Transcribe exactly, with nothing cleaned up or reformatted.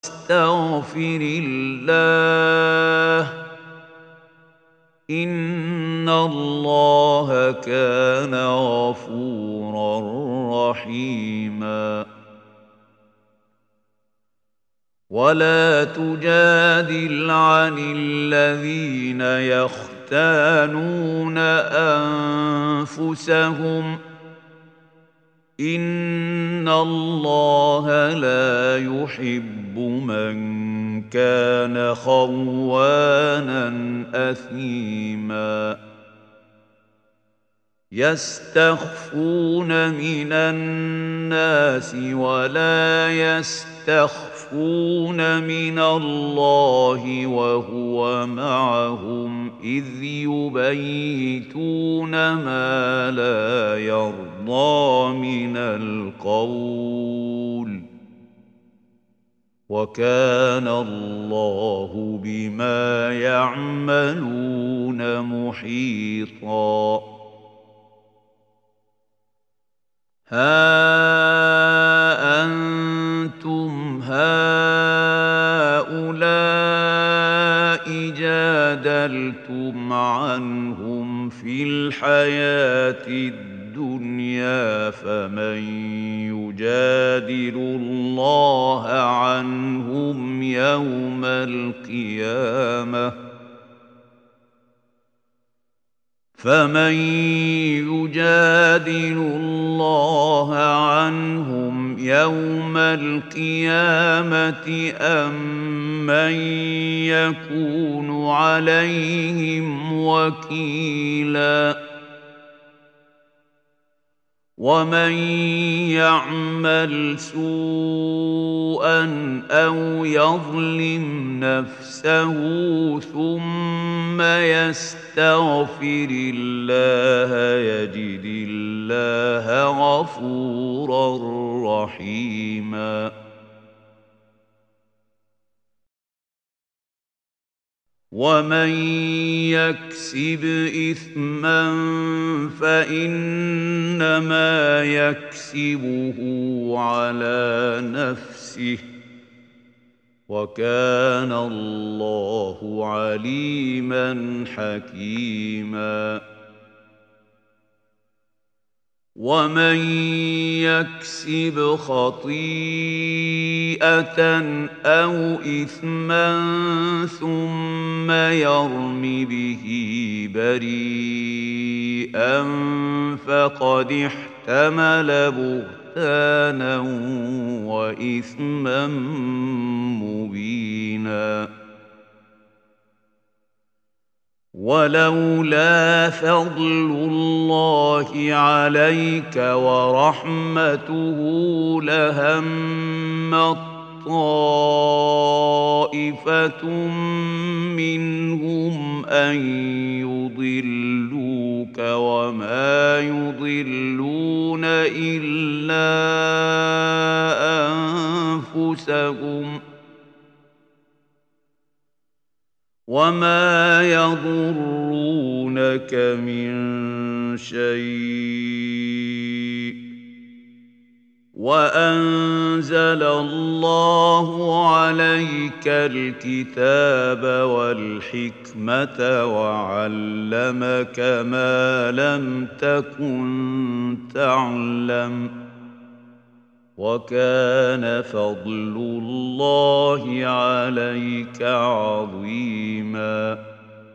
واستغفر الله إن الله كان غفورا رحيما. ولا تجادل عن الذين يختانون أنفسهم إن الله لا يحب من كان خوانا أثيما. يستخفون من الناس ولا يستخفون من الله وهو معهم إذ يبيتون ما لا يرضى من القول وكان الله بما يعملون محيطا. ها أنتم هؤلاء جادلتم عنهم في الحياة الدنيا فمن يجادل الله عنهم يوم القيامة فمن يجادل الله عنهم يوم القيامة أم من يكون عليهم وكيلا. ومن يعمل سوءا أو يظلم نفسه ثم يستغفر الله يجد الله غفورا رحيما. ومن يكسب إثما فإنما يكسبه على نفسه وكان الله عليما حكيما. ومن يكسب خطيئة أو إثما ثم يرم به بريئا فقد احتمل بهتانا وإثما مبينا. ولولا فضل الله عليك ورحمته لهمت طائفة منهم أن يضلوك وما يضلون إلا أنفسهم وما يضرونك من شيء. وأنزل الله عليك الكتاب والحكمة وعلمك ما لم تكن تعلم وكان فضل الله عليك عظيما.